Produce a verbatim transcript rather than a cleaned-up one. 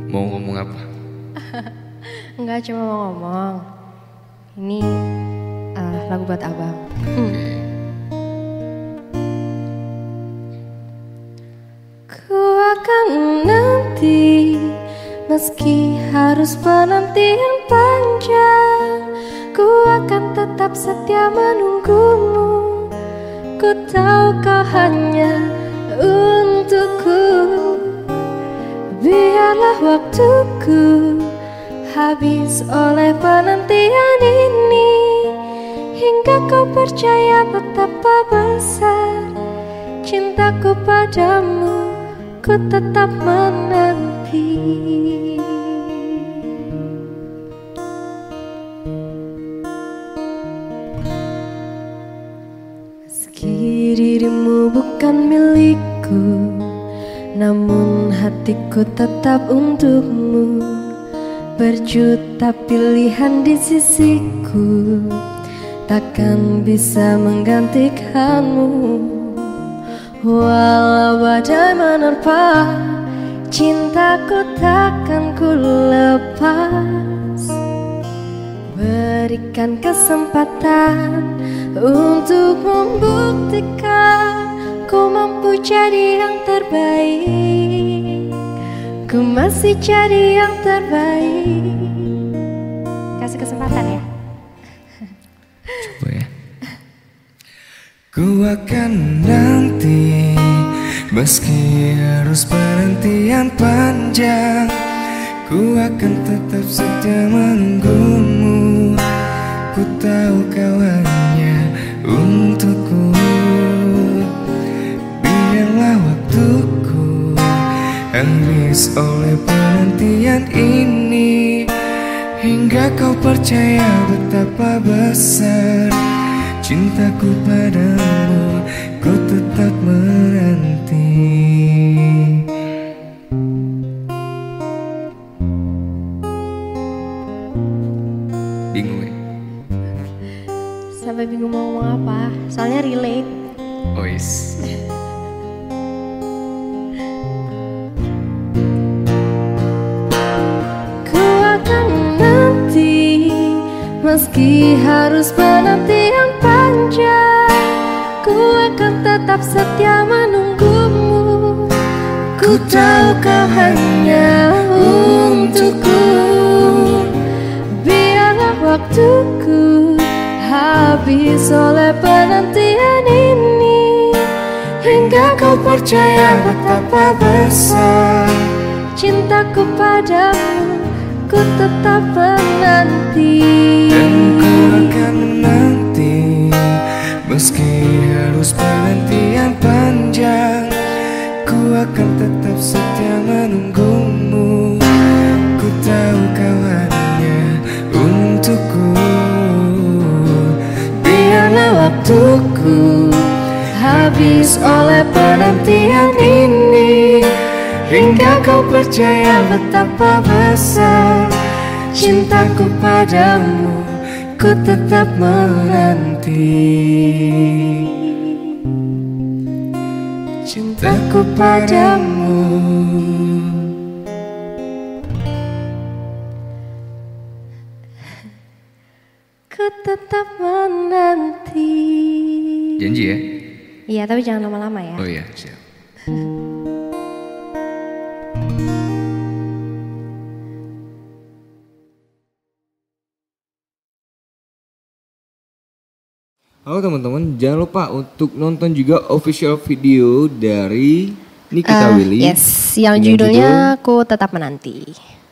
Mau ngomong apa? Enggak, cuma mau ngomong. Ini uh, lagu buat abang. Hmm. Ku akan nanti, meski harus penantian panjang. Ku akan tetap setia menunggumu. Ku tahu kau hanya untukku. Biarlah waktuku habis oleh penantian ini, hingga kau percaya betapa besar cintaku padamu. Ku tetap menanti. Meski dirimu bukan milikku, namun hatiku tetap untukmu. Berjuta pilihan di sisiku, takkan bisa menggantikanmu. Walau badai menerpa, cintaku takkan ku lepas. Berikan kesempatan untuk membuktikan ku mampu jadi yang terbaik. Ku masih jadi yang terbaik. Kasih kesempatan ya. Coba ya. Ku akan nanti, meski harus penantian panjang. Ku akan tetap setia menunggumu. Ku tahu kau hanya untukku. Biarlah waktuku habis oleh penantian ini, hingga kau percaya betapa besar cintaku padamu. Ku tetap menanti. Bingung ya? Sampai bingung mau ngomong apa. Soalnya relate. Oh yes. Meski harus penantian panjang, ku akan tetap setia menunggumu. Ku tahu kau hanya untukku. Biarlah waktuku habis oleh penantian ini, hingga kau percaya betapa besar cintaku padamu. Ku tetap menanti. Dan ku akan menanti, meski harus penantian panjang. Ku akan tetap setia menunggumu. Ku tahu kau hanya untukku. Biarlah waktuku habis oleh penantian ini, hingga kau percaya betapa besar cintaku padamu. Ku tetap menanti. Cintaku padamu. Ku tetap menanti. Janji ya? Iya, tapi jangan lama-lama ya. Oh iya, siap. Halo teman-teman, jangan lupa untuk nonton juga official video dari Nikita Uh, Willy. yes, yang dengan judulnya judul Ku Tetap Menanti.